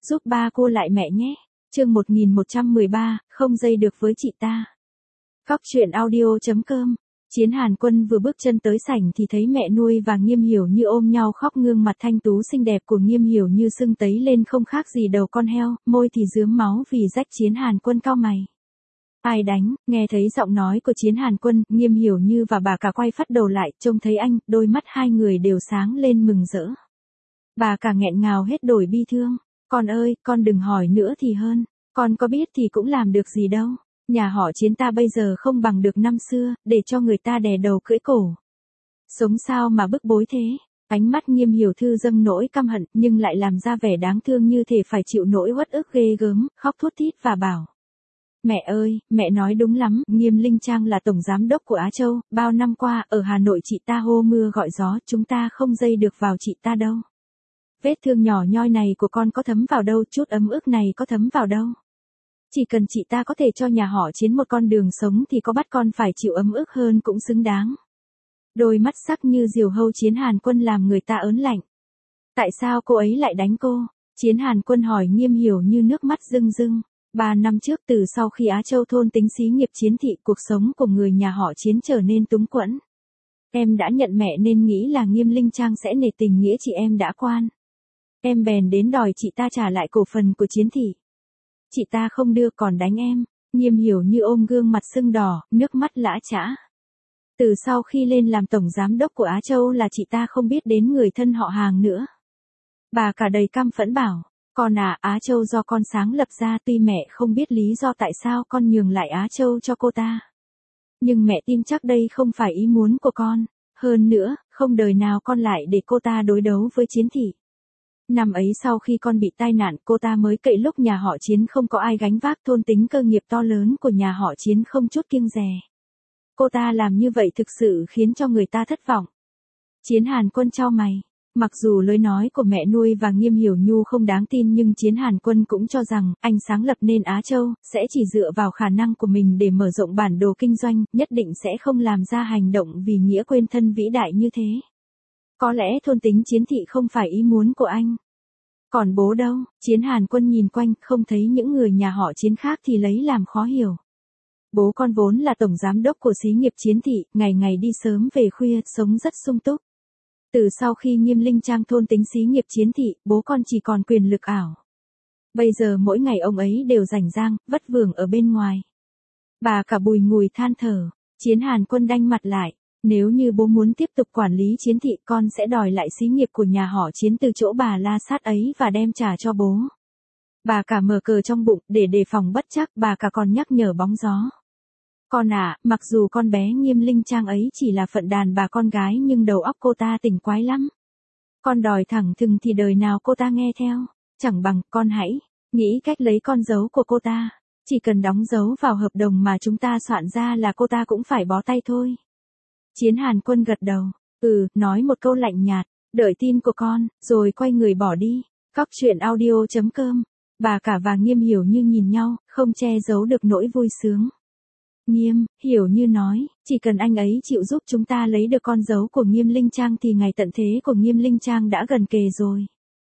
giúp ba cô lại mẹ nhé. Chương 1113, không dây được với chị ta. Cóc truyện audio.com. Chiến Hàn Quân vừa bước chân tới sảnh thì thấy mẹ nuôi và Nghiêm Hiểu Như ôm nhau khóc, gương mặt thanh tú xinh đẹp của Nghiêm Hiểu Như sưng tấy lên không khác gì đầu con heo, môi thì rướm máu vì rách. Chiến Hàn Quân cau mày. Ai đánh? Nghe thấy giọng nói của Chiến Hàn Quân, Nghiêm Hiểu Như và bà cả quay phắt đầu lại, trông thấy anh, đôi mắt hai người đều sáng lên mừng rỡ. Bà cả nghẹn ngào hết đổi bi thương. Con ơi, con đừng hỏi nữa thì hơn. Con có biết thì cũng làm được gì đâu. Nhà họ Chiến ta bây giờ không bằng được năm xưa, để cho người ta đè đầu cưỡi cổ. Sống sao mà bức bối thế? Ánh mắt Nghiêm Hiểu Thư dâng nỗi căm hận, nhưng lại làm ra vẻ đáng thương như thể phải chịu nỗi uất ức ghê gớm, khóc thút thít và bảo. Mẹ ơi, mẹ nói đúng lắm, Nghiêm Linh Trang là tổng giám đốc của Á Châu, bao năm qua, ở Hà Nội chị ta hô mưa gọi gió, chúng ta không dây được vào chị ta đâu. Vết thương nhỏ nhoi này của con có thấm vào đâu, chút ấm ức này có thấm vào đâu. Chỉ cần chị ta có thể cho nhà họ Chiến một con đường sống thì có bắt con phải chịu ấm ức hơn cũng xứng đáng. Đôi mắt sắc như diều hâu Chiến Hàn Quân làm người ta ớn lạnh. Tại sao cô ấy lại đánh cô? Chiến Hàn Quân hỏi Nghiêm Hiểu Như, nước mắt rưng rưng. 3 năm trước, từ sau khi Á Châu thôn tính xí nghiệp Chiến thị, cuộc sống của người nhà họ Chiến trở nên túng quẫn. Em đã nhận mẹ nên nghĩ là Nghiêm Linh Trang sẽ nể tình nghĩa chị em đã quan. Em bèn đến đòi chị ta trả lại cổ phần của Chiến thị. Chị ta không đưa còn đánh em. Nghiêm Hiểu Như ôm gương mặt sưng đỏ, nước mắt lã chã. Từ sau khi lên làm tổng giám đốc của Á Châu là chị ta không biết đến người thân họ hàng nữa. Bà cả đầy căm phẫn bảo, con à, Á Châu do con sáng lập ra, tuy mẹ không biết lý do tại sao con nhường lại Á Châu cho cô ta. Nhưng mẹ tin chắc đây không phải ý muốn của con. Hơn nữa, không đời nào con lại để cô ta đối đấu với Chiến thị. Năm ấy sau khi con bị tai nạn, cô ta mới cậy lúc nhà họ Chiến không có ai gánh vác thôn tính cơ nghiệp to lớn của nhà họ Chiến không chút kiêng dè. Cô ta làm như vậy thực sự khiến cho người ta thất vọng. Chiến Hàn Quân chau mày. Mặc dù lời nói của mẹ nuôi và Nghiêm Hiểu Nhu không đáng tin nhưng Chiến Hàn Quân cũng cho rằng anh sáng lập nên Á Châu, sẽ chỉ dựa vào khả năng của mình để mở rộng bản đồ kinh doanh, nhất định sẽ không làm ra hành động vì nghĩa quên thân vĩ đại như thế. Có lẽ thôn tính Chiến thị không phải ý muốn của anh. Còn bố đâu? Chiến Hàn Quân nhìn quanh, không thấy những người nhà họ Chiến khác thì lấy làm khó hiểu. Bố con vốn là tổng giám đốc của xí nghiệp Chiến thị, ngày ngày đi sớm về khuya, sống rất sung túc. Từ sau khi Nghiêm Linh Trang thôn tính xí nghiệp Chiến thị, bố con chỉ còn quyền lực ảo. Bây giờ mỗi ngày ông ấy đều rảnh rang, vất vưởng ở bên ngoài. Bà cả bùi ngùi than thở. Chiến Hàn Quân đanh mặt lại. Nếu như bố muốn tiếp tục quản lý Chiến thị, con sẽ đòi lại xí nghiệp của nhà họ Chiến từ chỗ bà la sát ấy và đem trả cho bố. Bà cả mở cờ trong bụng, để đề phòng bất trắc, bà cả còn nhắc nhở bóng gió. Con à, mặc dù con bé Nghiêm Linh Trang ấy chỉ là phận đàn bà con gái nhưng đầu óc cô ta tỉnh quái lắm. Con đòi thẳng thừng thì đời nào cô ta nghe theo. Chẳng bằng, con hãy nghĩ cách lấy con dấu của cô ta. Chỉ cần đóng dấu vào hợp đồng mà chúng ta soạn ra là cô ta cũng phải bó tay thôi. Chiến Hàn Quân gật đầu. Nói một câu lạnh nhạt. Đợi tin của con, rồi quay người bỏ đi. Cóc truyện audio.com. Bà cả và Nghiêm Hiểu Như nhìn nhau, không che giấu được nỗi vui sướng. Nghiêm, Hiểu Như nói, chỉ cần anh ấy chịu giúp chúng ta lấy được con dấu của Nghiêm Linh Trang thì ngày tận thế của Nghiêm Linh Trang đã gần kề rồi.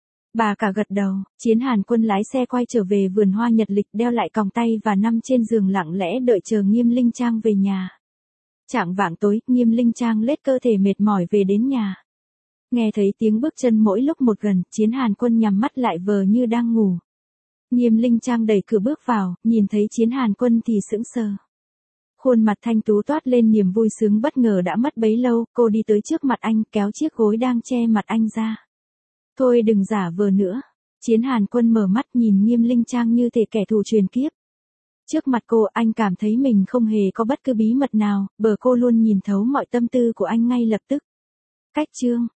Bà cả gật đầu. Chiến Hàn Quân lái xe quay trở về vườn hoa Nhật Lịch, đeo lại còng tay và nằm trên giường lặng lẽ đợi chờ Nghiêm Linh Trang về nhà. Chạng vạng tối, Nghiêm Linh Trang lết cơ thể mệt mỏi về đến nhà. Nghe thấy tiếng bước chân mỗi lúc một gần, Chiến Hàn Quân nhắm mắt lại vờ như đang ngủ. Nghiêm Linh Trang đẩy cửa bước vào, nhìn thấy Chiến Hàn Quân thì sững sờ. Khuôn mặt thanh tú toát lên niềm vui sướng bất ngờ đã mất bấy lâu, cô đi tới trước mặt anh, kéo chiếc gối đang che mặt anh ra. Thôi đừng giả vờ nữa. Chiến Hàn Quân mở mắt nhìn Nghiêm Linh Trang như thể kẻ thù truyền kiếp. Trước mặt cô, anh cảm thấy mình không hề có bất cứ bí mật nào, bởi cô luôn nhìn thấu mọi tâm tư của anh ngay lập tức. Cách chương